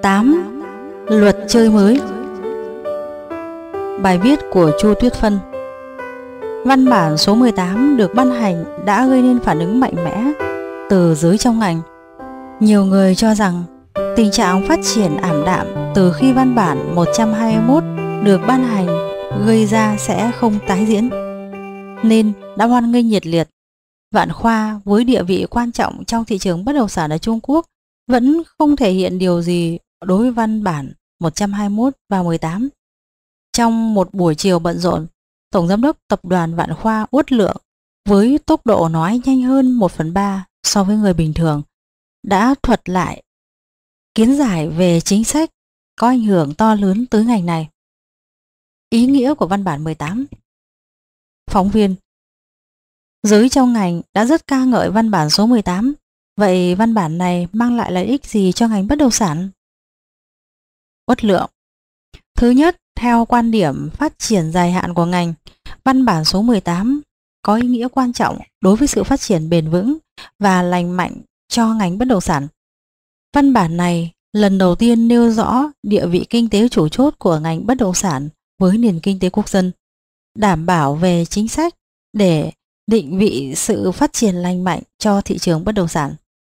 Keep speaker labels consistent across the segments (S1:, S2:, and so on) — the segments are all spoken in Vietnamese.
S1: 8. Luật chơi mới. Bài viết của Chu Tuyết Phân. Văn bản số 18 được ban hành đã gây nên phản ứng mạnh mẽ từ giới trong ngành. Nhiều người cho rằng tình trạng phát triển ảm đạm từ khi văn bản 121 được ban hành gây ra sẽ không tái diễn, nên đã hoan nghênh nhiệt liệt. Vạn Khoa với địa vị quan trọng trong thị trường bất động sản ở Trung Quốc vẫn không thể hiện điều gì đối với văn bản 121 và 18. Trong một buổi chiều bận rộn, Tổng Giám đốc Tập đoàn Vạn Khoa Uất Lượng với tốc độ nói nhanh hơn 1/3 so với người bình thường đã thuật lại kiến giải về chính sách có ảnh hưởng to lớn tới ngành này. Ý nghĩa của văn bản 18. Phóng viên: giới trong ngành đã rất ca ngợi văn bản số 18. Vậy văn bản này mang lại lợi ích gì cho ngành bất động sản? Uất Lượng: thứ nhất, theo quan điểm phát triển dài hạn của ngành, văn bản số 18 có ý nghĩa quan trọng đối với sự phát triển bền vững và lành mạnh cho ngành bất động sản. Văn bản này lần đầu tiên nêu rõ địa vị kinh tế chủ chốt của ngành bất động sản với nền kinh tế quốc dân, đảm bảo về chính sách để định vị sự phát triển lành mạnh cho thị trường bất động sản.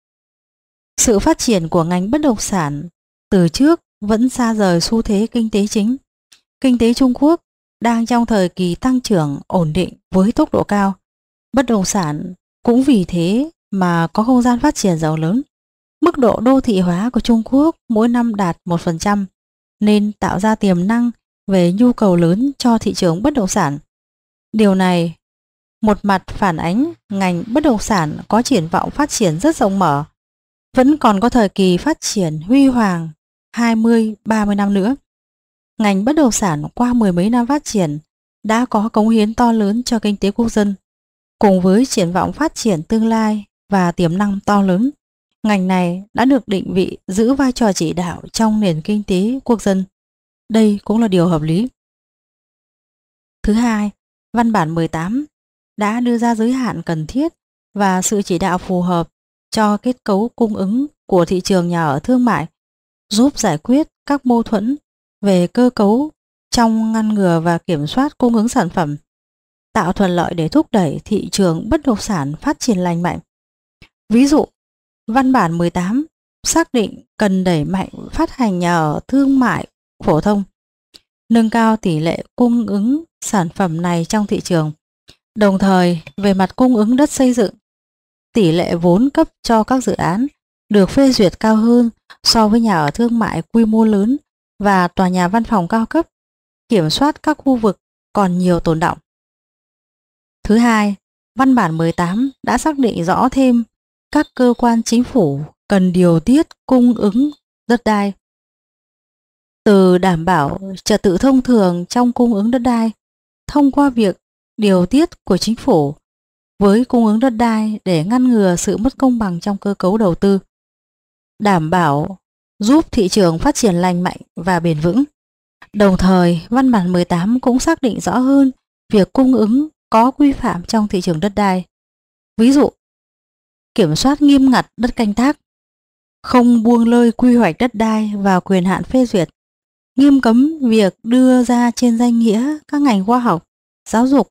S1: Sự phát triển của ngành bất động sản từ trước vẫn xa rời xu thế kinh tế chính. Kinh tế Trung Quốc đang trong thời kỳ tăng trưởng ổn định với tốc độ cao. Bất động sản cũng vì thế mà có không gian phát triển rộng lớn. Mức độ đô thị hóa của Trung Quốc mỗi năm đạt 1%, nên tạo ra tiềm năng về nhu cầu lớn cho thị trường bất động sản. Điều này một mặt phản ánh ngành bất động sản có triển vọng phát triển rất rộng mở, vẫn còn có thời kỳ phát triển huy hoàng 20-30 năm nữa. Ngành bất động sản qua mười mấy năm phát triển đã có cống hiến to lớn cho kinh tế quốc dân. Cùng với triển vọng phát triển tương lai và tiềm năng to lớn, ngành này đã được định vị giữ vai trò chỉ đạo trong nền kinh tế quốc dân. Đây cũng là điều hợp lý. Thứ hai, văn bản 18 đã đưa ra giới hạn cần thiết và sự chỉ đạo phù hợp cho kết cấu cung ứng của thị trường nhà ở thương mại, giúp giải quyết các mâu thuẫn về cơ cấu trong ngăn ngừa và kiểm soát cung ứng sản phẩm, tạo thuận lợi để thúc đẩy thị trường bất động sản phát triển lành mạnh. Ví dụ, văn bản 18 xác định cần đẩy mạnh phát hành nhà ở thương mại phổ thông, nâng cao tỷ lệ cung ứng sản phẩm này trong thị trường. Đồng thời, về mặt cung ứng đất xây dựng, tỷ lệ vốn cấp cho các dự án được phê duyệt cao hơn so với nhà ở thương mại quy mô lớn và tòa nhà văn phòng cao cấp, kiểm soát các khu vực còn nhiều tồn đọng. Thứ hai, văn bản 18 đã xác định rõ thêm các cơ quan chính phủ cần điều tiết cung ứng đất đai. Từ đảm bảo trật tự thông thường trong cung ứng đất đai thông qua việc điều tiết của chính phủ với cung ứng đất đai để ngăn ngừa sự mất công bằng trong cơ cấu đầu tư, đảm bảo giúp thị trường phát triển lành mạnh và bền vững. Đồng thời, văn bản 18 cũng xác định rõ hơn việc cung ứng có quy phạm trong thị trường đất đai. Ví dụ, kiểm soát nghiêm ngặt đất canh tác, không buông lơi quy hoạch đất đai vào quyền hạn phê duyệt, nghiêm cấm việc đưa ra trên danh nghĩa các ngành khoa học, giáo dục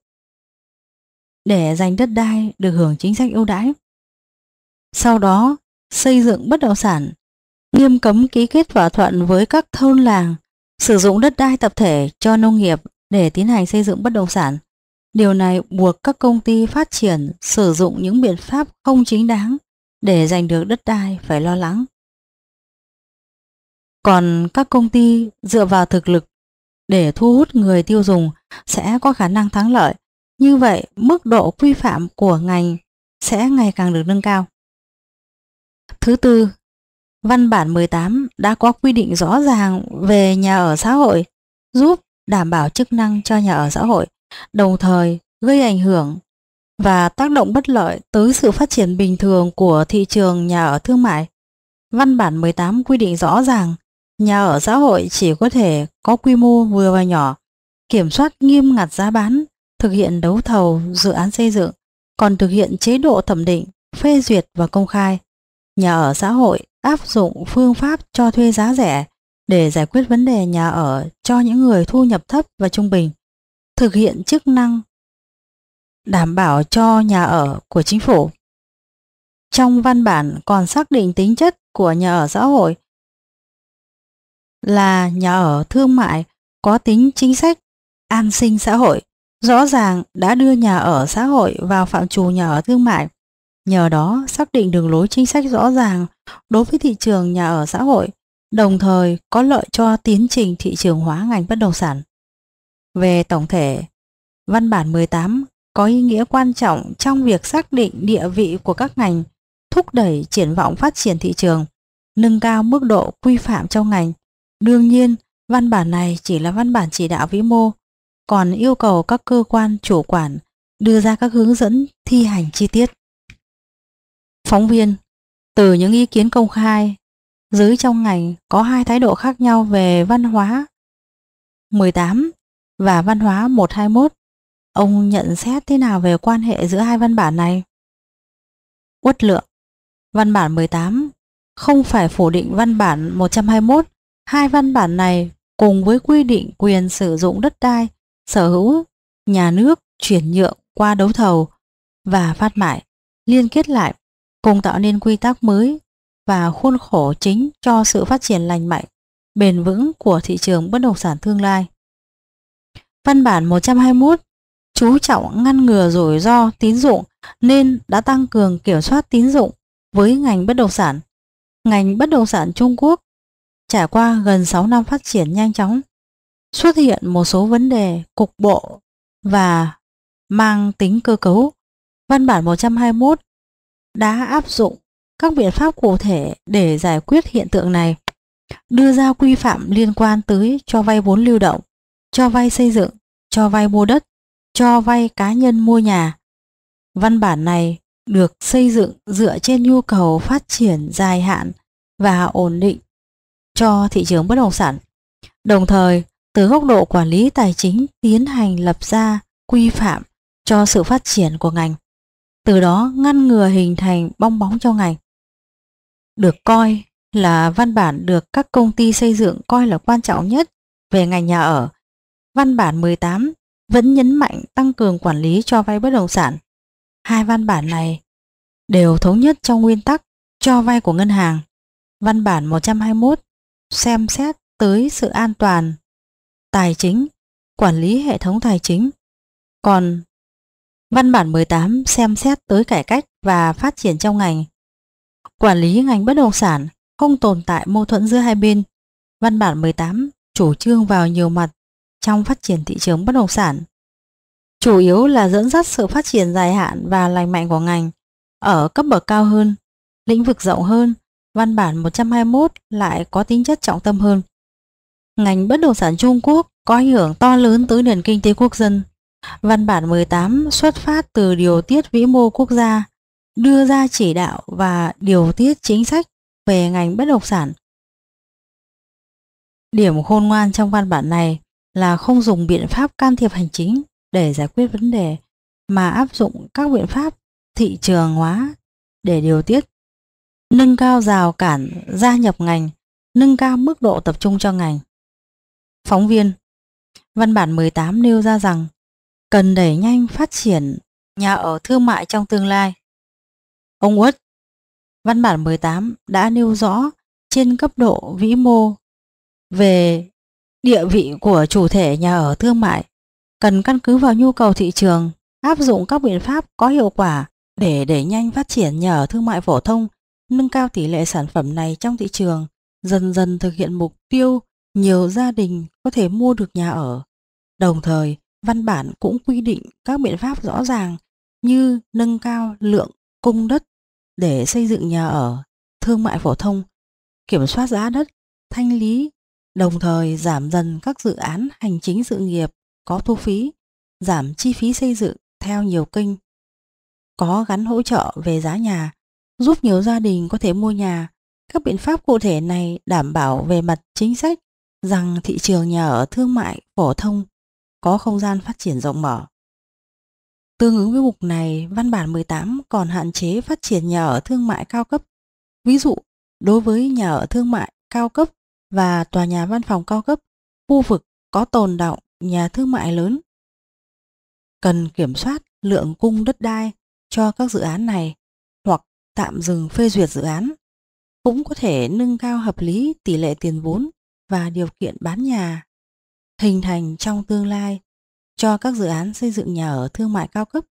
S1: để giành đất đai được hưởng chính sách ưu đãi. Sau đó, xây dựng bất động sản, nghiêm cấm ký kết thỏa thuận với các thôn làng sử dụng đất đai tập thể cho nông nghiệp để tiến hành xây dựng bất động sản. Điều này buộc các công ty phát triển sử dụng những biện pháp không chính đáng để giành được đất đai phải lo lắng. Còn các công ty dựa vào thực lực để thu hút người tiêu dùng sẽ có khả năng thắng lợi. Như vậy, mức độ quy phạm của ngành sẽ ngày càng được nâng cao. Thứ tư, văn bản 18 đã có quy định rõ ràng về nhà ở xã hội, giúp đảm bảo chức năng cho nhà ở xã hội, đồng thời gây ảnh hưởng và tác động bất lợi tới sự phát triển bình thường của thị trường nhà ở thương mại. Văn bản 18 quy định rõ ràng nhà ở xã hội chỉ có thể có quy mô vừa và nhỏ, kiểm soát nghiêm ngặt giá bán, thực hiện đấu thầu dự án xây dựng, còn thực hiện chế độ thẩm định, phê duyệt và công khai. Nhà ở xã hội áp dụng phương pháp cho thuê giá rẻ để giải quyết vấn đề nhà ở cho những người thu nhập thấp và trung bình, thực hiện chức năng đảm bảo cho nhà ở của chính phủ. Trong văn bản còn xác định tính chất của nhà ở xã hội là nhà ở thương mại có tính chính sách, an sinh xã hội, rõ ràng đã đưa nhà ở xã hội vào phạm trù nhà ở thương mại. Nhờ đó xác định đường lối chính sách rõ ràng đối với thị trường nhà ở xã hội, đồng thời có lợi cho tiến trình thị trường hóa ngành bất động sản. Về tổng thể, văn bản 18 có ý nghĩa quan trọng trong việc xác định địa vị của các ngành, thúc đẩy triển vọng phát triển thị trường, nâng cao mức độ quy phạm trong ngành. Đương nhiên, văn bản này chỉ là văn bản chỉ đạo vĩ mô, còn yêu cầu các cơ quan chủ quản đưa ra các hướng dẫn thi hành chi tiết. Phóng viên: từ những ý kiến công khai, giới trong ngành có hai thái độ khác nhau về văn hóa 18 và văn hóa 121. Ông nhận xét thế nào về quan hệ giữa hai văn bản này? Uất Lượng: văn bản 18 không phải phủ định văn bản 121. Hai văn bản này cùng với quy định quyền sử dụng đất đai, sở hữu nhà nước chuyển nhượng qua đấu thầu và phát mại, liên kết lại, cùng tạo nên quy tắc mới và khuôn khổ chính cho sự phát triển lành mạnh, bền vững của thị trường bất động sản tương lai. Văn bản 121 chú trọng ngăn ngừa rủi ro tín dụng nên đã tăng cường kiểm soát tín dụng với ngành bất động sản. Ngành bất động sản Trung Quốc trải qua gần 6 năm phát triển nhanh chóng, xuất hiện một số vấn đề cục bộ và mang tính cơ cấu. Văn bản 121 đã áp dụng các biện pháp cụ thể để giải quyết hiện tượng này, đưa ra quy phạm liên quan tới cho vay vốn lưu động, cho vay xây dựng, cho vay mua đất, cho vay cá nhân mua nhà. Văn bản này được xây dựng dựa trên nhu cầu phát triển dài hạn và ổn định cho thị trường bất động sản, đồng thời từ góc độ quản lý tài chính tiến hành lập ra quy phạm cho sự phát triển của ngành, từ đó ngăn ngừa hình thành bong bóng trong ngành. Được coi là văn bản được các công ty xây dựng coi là quan trọng nhất về ngành nhà ở, văn bản 18 vẫn nhấn mạnh tăng cường quản lý cho vay bất động sản. Hai văn bản này đều thống nhất trong nguyên tắc cho vay của ngân hàng. Văn bản 121 xem xét tới sự an toàn tài chính, quản lý hệ thống tài chính, còn văn bản 18 xem xét tới cải cách và phát triển trong ngành. Quản lý ngành bất động sản không tồn tại mâu thuẫn giữa hai bên. Văn bản 18 chủ trương vào nhiều mặt trong phát triển thị trường bất động sản, chủ yếu là dẫn dắt sự phát triển dài hạn và lành mạnh của ngành ở cấp bậc cao hơn, lĩnh vực rộng hơn. Văn bản 121 lại có tính chất trọng tâm hơn. Ngành bất động sản Trung Quốc có ảnh hưởng to lớn tới nền kinh tế quốc dân. Văn bản 18 xuất phát từ điều tiết vĩ mô quốc gia, đưa ra chỉ đạo và điều tiết chính sách về ngành bất động sản. Điểm khôn ngoan trong văn bản này là không dùng biện pháp can thiệp hành chính để giải quyết vấn đề, mà áp dụng các biện pháp thị trường hóa để điều tiết, nâng cao rào cản gia nhập ngành, nâng cao mức độ tập trung cho ngành. Phóng viên: văn bản 18 nêu ra rằng cần đẩy nhanh phát triển nhà ở thương mại trong tương lai. Ông Uất: văn bản 18 đã nêu rõ trên cấp độ vĩ mô về địa vị của chủ thể nhà ở thương mại, cần căn cứ vào nhu cầu thị trường, áp dụng các biện pháp có hiệu quả để đẩy nhanh phát triển nhà ở thương mại phổ thông, nâng cao tỷ lệ sản phẩm này trong thị trường, dần dần thực hiện mục tiêu nhiều gia đình có thể mua được nhà ở. Đồng thời, văn bản cũng quy định các biện pháp rõ ràng như nâng cao lượng cung đất để xây dựng nhà ở thương mại phổ thông, kiểm soát giá đất, thanh lý, đồng thời giảm dần các dự án hành chính sự nghiệp có thu phí, giảm chi phí xây dựng theo nhiều kênh, có gắn hỗ trợ về giá nhà, giúp nhiều gia đình có thể mua nhà. Các biện pháp cụ thể này đảm bảo về mặt chính sách rằng thị trường nhà ở thương mại phổ thông có không gian phát triển rộng mở. Tương ứng với mục này, văn bản 18 còn hạn chế phát triển nhà ở thương mại cao cấp. Ví dụ, đối với nhà ở thương mại cao cấp và tòa nhà văn phòng cao cấp, khu vực có tồn đọng nhà thương mại lớn. Cần kiểm soát lượng cung đất đai cho các dự án này hoặc tạm dừng phê duyệt dự án. Cũng có thể nâng cao hợp lý tỷ lệ tiền vốn và điều kiện bán nhà hình thành trong tương lai cho các dự án xây dựng nhà ở thương mại cao cấp.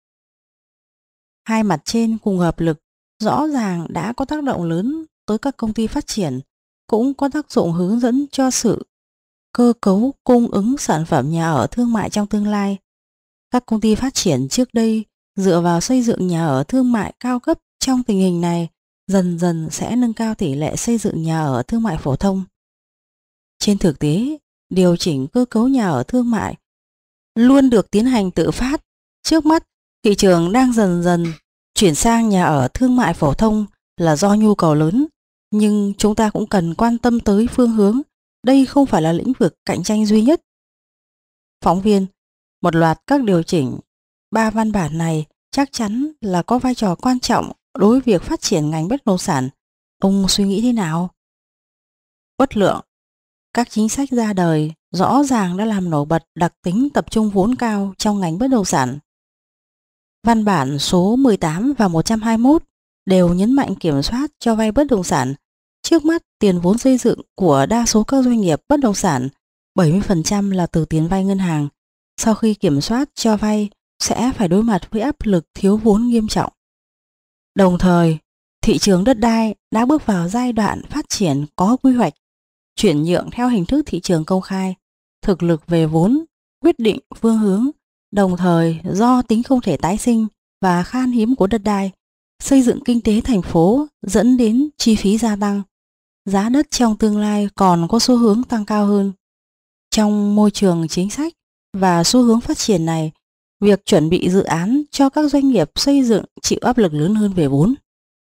S1: Hai mặt trên cùng hợp lực rõ ràng đã có tác động lớn tới các công ty phát triển, cũng có tác dụng hướng dẫn cho sự cơ cấu cung ứng sản phẩm nhà ở thương mại trong tương lai. Các công ty phát triển trước đây dựa vào xây dựng nhà ở thương mại cao cấp trong tình hình này dần dần sẽ nâng cao tỷ lệ xây dựng nhà ở thương mại phổ thông. Trên thực tế, điều chỉnh cơ cấu nhà ở thương mại luôn được tiến hành tự phát. Trước mắt, thị trường đang dần dần chuyển sang nhà ở thương mại phổ thông là do nhu cầu lớn, nhưng chúng ta cũng cần quan tâm tới phương hướng. Đây không phải là lĩnh vực cạnh tranh duy nhất. Phóng viên, một loạt các điều chỉnh, 3 văn bản này chắc chắn là có vai trò quan trọng đối với việc phát triển ngành bất động sản. Ông suy nghĩ thế nào? Uất Lượng, các chính sách ra đời rõ ràng đã làm nổi bật đặc tính tập trung vốn cao trong ngành bất động sản. Văn bản số 18 và 121 đều nhấn mạnh kiểm soát cho vay bất động sản. Trước mắt, tiền vốn xây dựng của đa số các doanh nghiệp bất động sản 70% là từ tiền vay ngân hàng. Sau khi kiểm soát cho vay sẽ phải đối mặt với áp lực thiếu vốn nghiêm trọng. Đồng thời, thị trường đất đai đã bước vào giai đoạn phát triển có quy hoạch, chuyển nhượng theo hình thức thị trường công khai. Thực lực về vốn quyết định phương hướng, đồng thời do tính không thể tái sinh và khan hiếm của đất đai, xây dựng kinh tế thành phố dẫn đến chi phí gia tăng. Giá đất trong tương lai còn có xu hướng tăng cao hơn. Trong môi trường chính sách và xu hướng phát triển này, việc chuẩn bị dự án cho các doanh nghiệp xây dựng chịu áp lực lớn hơn về vốn.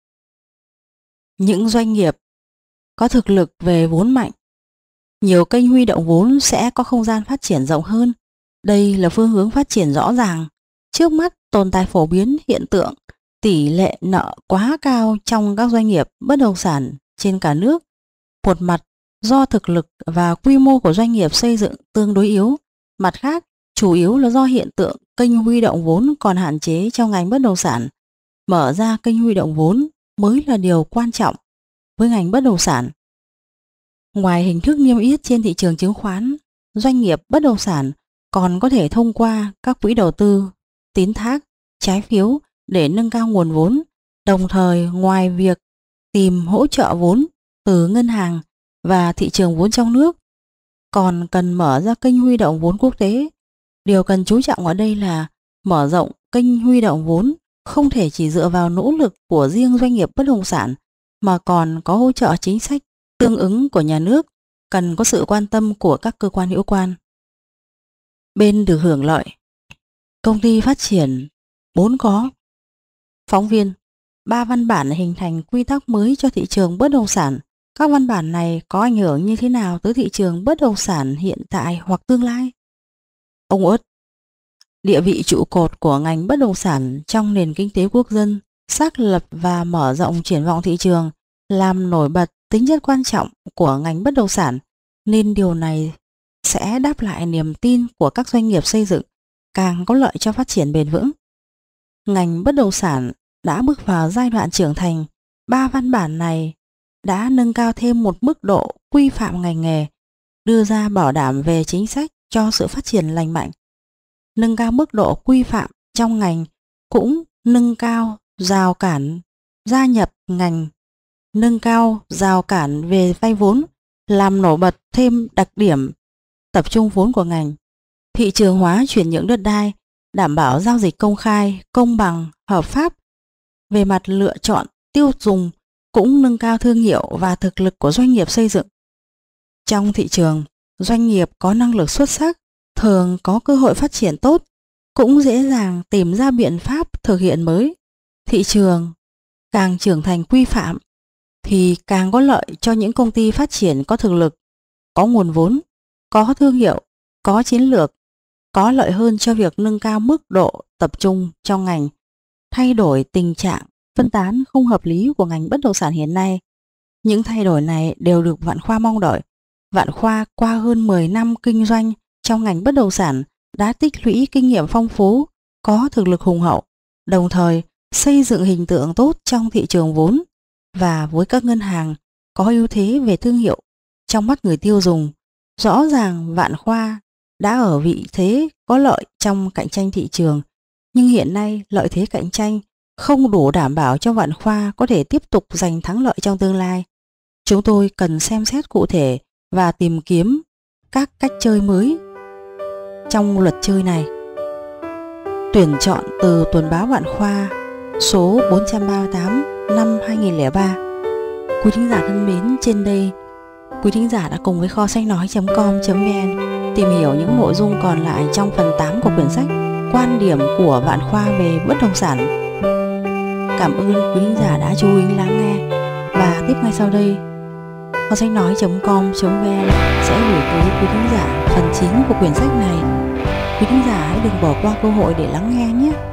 S1: Những doanh nghiệp có thực lực về vốn mạnh, nhiều kênh huy động vốn sẽ có không gian phát triển rộng hơn. Đây là phương hướng phát triển rõ ràng. Trước mắt tồn tại phổ biến hiện tượng tỷ lệ nợ quá cao trong các doanh nghiệp bất động sản trên cả nước. Một mặt do thực lực và quy mô của doanh nghiệp xây dựng tương đối yếu, mặt khác chủ yếu là do hiện tượng kênh huy động vốn còn hạn chế trong ngành bất động sản. Mở ra kênh huy động vốn mới là điều quan trọng với ngành bất động sản. Ngoài hình thức niêm yết trên thị trường chứng khoán, doanh nghiệp bất động sản còn có thể thông qua các quỹ đầu tư, tín thác, trái phiếu để nâng cao nguồn vốn. Đồng thời, ngoài việc tìm hỗ trợ vốn từ ngân hàng và thị trường vốn trong nước, còn cần mở ra kênh huy động vốn quốc tế. Điều cần chú trọng ở đây là mở rộng kênh huy động vốn không thể chỉ dựa vào nỗ lực của riêng doanh nghiệp bất động sản mà còn có hỗ trợ chính sách tương ứng của nhà nước, cần có sự quan tâm của các cơ quan hữu quan. Bên được hưởng lợi, công ty phát triển 4 có. Phóng viên, 3 văn bản hình thành quy tắc mới cho thị trường bất động sản. Các văn bản này có ảnh hưởng như thế nào tới thị trường bất động sản hiện tại hoặc tương lai? Ông Uất, địa vị trụ cột của ngành bất động sản trong nền kinh tế quốc dân, xác lập và mở rộng triển vọng thị trường, làm nổi bật tính chất quan trọng của ngành bất động sản, nên điều này sẽ đáp lại niềm tin của các doanh nghiệp xây dựng, càng có lợi cho phát triển bền vững. Ngành bất động sản đã bước vào giai đoạn trưởng thành. 3 văn bản này đã nâng cao thêm một mức độ quy phạm ngành nghề, đưa ra bảo đảm về chính sách cho sự phát triển lành mạnh. Nâng cao mức độ quy phạm trong ngành cũng nâng cao rào cản gia nhập ngành, nâng cao rào cản về vay vốn, làm nổi bật thêm đặc điểm tập trung vốn của ngành. Thị trường hóa chuyển nhượng đất đai, đảm bảo giao dịch công khai, công bằng, hợp pháp. Về mặt lựa chọn tiêu dùng cũng nâng cao thương hiệu và thực lực của doanh nghiệp xây dựng. Trong thị trường, doanh nghiệp có năng lực xuất sắc thường có cơ hội phát triển tốt, cũng dễ dàng tìm ra biện pháp thực hiện mới. Thị trường càng trưởng thành quy phạm thì càng có lợi cho những công ty phát triển có thực lực, có nguồn vốn, có thương hiệu, có chiến lược, có lợi hơn cho việc nâng cao mức độ tập trung trong ngành, thay đổi tình trạng phân tán không hợp lý của ngành bất động sản hiện nay. Những thay đổi này đều được Vạn Khoa mong đợi. Vạn Khoa qua hơn 10 năm kinh doanh trong ngành bất động sản đã tích lũy kinh nghiệm phong phú, có thực lực hùng hậu, đồng thời xây dựng hình tượng tốt trong thị trường vốn và với các ngân hàng, có ưu thế về thương hiệu trong mắt người tiêu dùng. Rõ ràng Vạn Khoa đã ở vị thế có lợi trong cạnh tranh thị trường, nhưng hiện nay lợi thế cạnh tranh không đủ đảm bảo cho Vạn Khoa có thể tiếp tục giành thắng lợi trong tương lai. Chúng tôi cần xem xét cụ thể và tìm kiếm các cách chơi mới trong luật chơi này. Tuyển chọn từ Tuần báo Vạn Khoa số 438 năm 2003. Quý thính giả thân mến, trên đây quý thính giả đã cùng với kho sách nói.com.vn tìm hiểu những nội dung còn lại trong phần 8 của quyển sách Quan điểm của Vạn Khoa về bất động sản. Cảm ơn quý thính giả đã chú ý lắng nghe, và tiếp ngay sau đây kho sách nói.com.vn sẽ gửi tới quý thính giả phần 9 của quyển sách này. Quý thính giả hãy đừng bỏ qua cơ hội để lắng nghe nhé.